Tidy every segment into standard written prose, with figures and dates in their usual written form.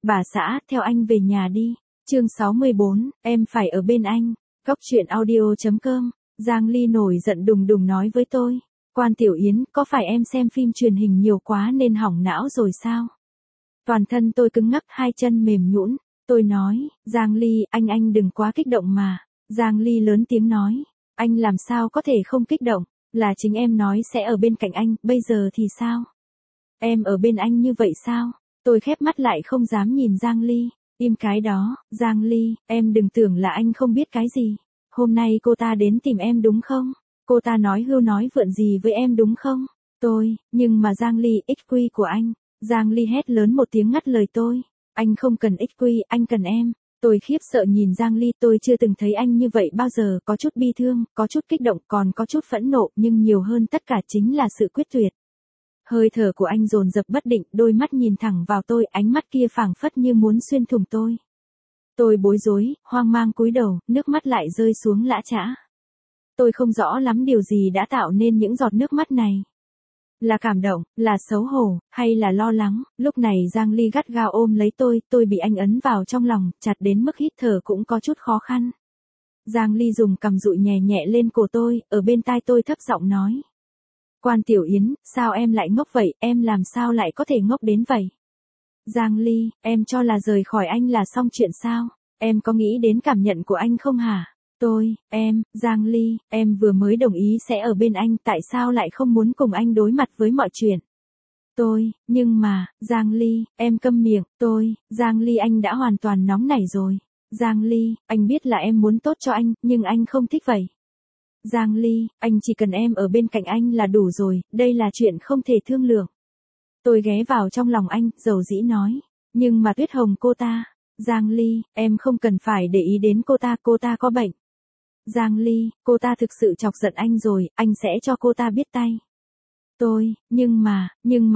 Bà xã, theo anh về nhà đi. Chương 64, em phải ở bên anh. Góc truyện audio.com. Giang Ly nổi giận đùng đùng nói với tôi. Quan Tiểu Yến, có phải em xem phim truyền hình nhiều quá nên hỏng não rồi sao? Toàn thân tôi cứng ngắc, hai chân mềm nhũn. Tôi nói, Giang Ly, anh đừng quá kích động mà. Giang Ly lớn tiếng nói, anh làm sao có thể không kích động, là chính em nói sẽ ở bên cạnh anh, bây giờ thì sao? Em ở bên anh như vậy sao? Tôi khép mắt lại không dám nhìn Giang Ly. Im cái đó, Giang Ly, em đừng tưởng là anh không biết cái gì. Hôm nay cô ta đến tìm em đúng không? Cô ta nói hưu nói vượn gì với em đúng không? Nhưng mà Giang Ly, XQ của anh. Giang Ly hét lớn một tiếng ngắt lời tôi. Anh không cần XQ, anh cần em. Tôi khiếp sợ nhìn Giang Ly, tôi chưa từng thấy anh như vậy bao giờ, có chút bi thương, có chút kích động, còn có chút phẫn nộ, nhưng nhiều hơn tất cả chính là sự quyết tuyệt. Hơi thở của anh dồn dập bất định, đôi mắt nhìn thẳng vào tôi, ánh mắt kia phảng phất như muốn xuyên thủng tôi. Tôi bối rối, hoang mang cúi đầu, nước mắt lại rơi xuống lã chã. Tôi không rõ lắm điều gì đã tạo nên những giọt nước mắt này. Là cảm động, là xấu hổ, hay là lo lắng. Lúc này Giang Ly gắt gao ôm lấy tôi bị anh ấn vào trong lòng, chặt đến mức hít thở cũng có chút khó khăn. Giang Ly dùng cằm dụi nhẹ nhẹ lên cổ tôi, ở bên tai tôi thấp giọng nói. Quan Tiểu Yến, sao em lại ngốc vậy, em làm sao lại có thể ngốc đến vậy? Giang Ly, em cho là rời khỏi anh là xong chuyện sao? Em có nghĩ đến cảm nhận của anh không hả? Giang Ly, em vừa mới đồng ý sẽ ở bên anh, tại sao lại không muốn cùng anh đối mặt với mọi chuyện? Nhưng mà, Giang Ly, em câm miệng, Giang Ly anh đã hoàn toàn nóng nảy rồi. Giang Ly, anh biết là em muốn tốt cho anh, nhưng anh không thích vậy. Giang Ly, anh chỉ cần em ở bên cạnh anh là đủ rồi, đây là chuyện không thể thương lượng. Tôi ghé vào trong lòng anh, dầu dĩ nói. Nhưng mà Tuyết Hồng cô ta. Giang Ly, em không cần phải để ý đến cô ta có bệnh. Giang Ly, cô ta thực sự chọc giận anh rồi, anh sẽ cho cô ta biết tay. Nhưng mà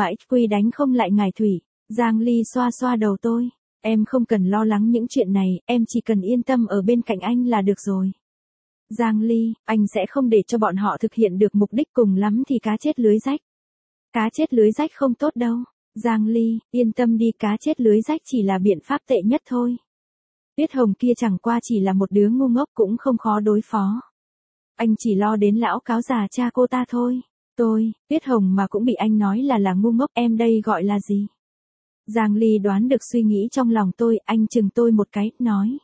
XQ đánh không lại ngài Thủy. Giang Ly xoa xoa đầu tôi. Em không cần lo lắng những chuyện này, em chỉ cần yên tâm ở bên cạnh anh là được rồi. Giang Ly, anh sẽ không để cho bọn họ thực hiện được mục đích, cùng lắm thì cá chết lưới rách. Cá chết lưới rách không tốt đâu. Giang Ly, yên tâm đi, cá chết lưới rách chỉ là biện pháp tệ nhất thôi. Tuyết Hồng kia chẳng qua chỉ là một đứa ngu ngốc, cũng không khó đối phó. Anh chỉ lo đến lão cáo già cha cô ta thôi. Tuyết Hồng mà cũng bị anh nói là ngu ngốc, em đây gọi là gì? Giang Ly đoán được suy nghĩ trong lòng tôi, anh chừng tôi một cái, nói.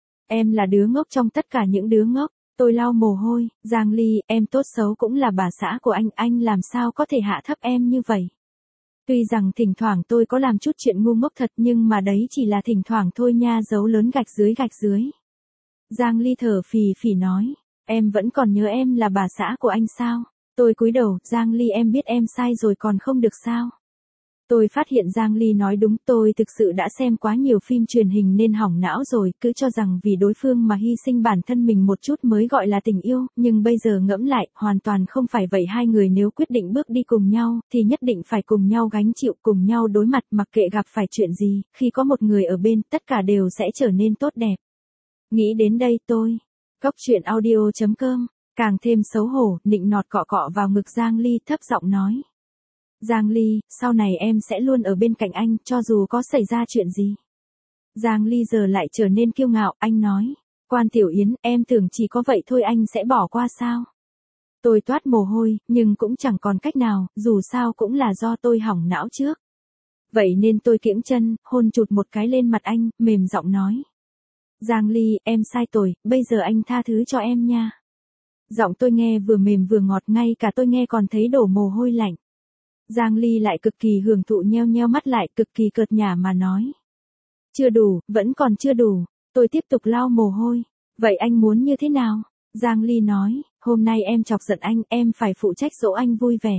Em là đứa ngốc trong tất cả những đứa ngốc. Tôi lau mồ hôi, Giang Ly, em tốt xấu cũng là bà xã của anh làm sao có thể hạ thấp em như vậy? Tuy rằng thỉnh thoảng tôi có làm chút chuyện ngu ngốc thật, nhưng mà đấy chỉ là thỉnh thoảng thôi nha, dấu lớn gạch dưới. Giang Ly thở phì phì nói, em vẫn còn nhớ em là bà xã của anh sao? Tôi cúi đầu, Giang Ly em biết em sai rồi còn không được sao? Tôi phát hiện Giang Ly nói đúng, tôi thực sự đã xem quá nhiều phim truyền hình nên hỏng não rồi, cứ cho rằng vì đối phương mà hy sinh bản thân mình một chút mới gọi là tình yêu, nhưng bây giờ ngẫm lại, hoàn toàn không phải vậy. Hai người nếu quyết định bước đi cùng nhau, thì nhất định phải cùng nhau gánh chịu, cùng nhau đối mặt, mặc kệ gặp phải chuyện gì, khi có một người ở bên, tất cả đều sẽ trở nên tốt đẹp. Nghĩ đến đây Góc truyện audio.com, càng thêm xấu hổ, nịnh nọt cọ cọ vào ngực Giang Ly, thấp giọng nói. Giang Ly, sau này em sẽ luôn ở bên cạnh anh, cho dù có xảy ra chuyện gì. Giang Ly giờ lại trở nên kiêu ngạo, anh nói. Quan Tiểu Yến, em tưởng chỉ có vậy thôi anh sẽ bỏ qua sao? Tôi toát mồ hôi, nhưng cũng chẳng còn cách nào, dù sao cũng là do tôi hỏng não trước. Vậy nên tôi kiễng chân, hôn chụt một cái lên mặt anh, mềm giọng nói. Giang Ly, em sai rồi, bây giờ anh tha thứ cho em nha. Giọng tôi nghe vừa mềm vừa ngọt, ngay cả tôi nghe còn thấy đổ mồ hôi lạnh. Giang Ly lại cực kỳ hưởng thụ, nheo mắt lại, cực kỳ cợt nhả mà nói. Chưa đủ, vẫn còn chưa đủ. Tôi tiếp tục lau mồ hôi. Vậy anh muốn như thế nào? Giang Ly nói, hôm nay em chọc giận anh, em phải phụ trách dỗ anh vui vẻ.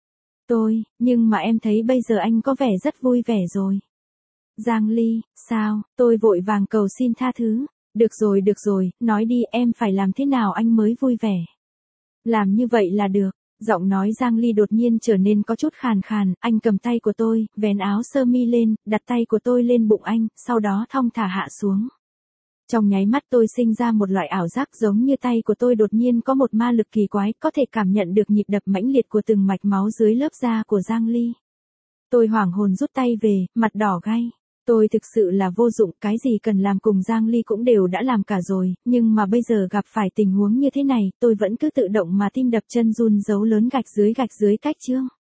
Nhưng mà em thấy bây giờ anh có vẻ rất vui vẻ rồi. Giang Ly, sao? Tôi vội vàng cầu xin tha thứ. Được rồi, nói đi, em phải làm thế nào anh mới vui vẻ? Làm như vậy là được. Giọng nói Giang Ly đột nhiên trở nên có chút khàn khàn, anh cầm tay của tôi, vén áo sơ mi lên, đặt tay của tôi lên bụng anh, sau đó thong thả hạ xuống. Trong nháy mắt tôi sinh ra một loại ảo giác giống như tay của tôi đột nhiên có một ma lực kỳ quái, có thể cảm nhận được nhịp đập mãnh liệt của từng mạch máu dưới lớp da của Giang Ly. Tôi hoảng hồn rút tay về, mặt đỏ gay. Tôi thực sự là vô dụng, cái gì cần làm cùng Giang Ly cũng đều đã làm cả rồi, nhưng mà bây giờ gặp phải tình huống như thế này, tôi vẫn cứ tự động mà tim đập chân run dấu lớn gạch dưới cách chương.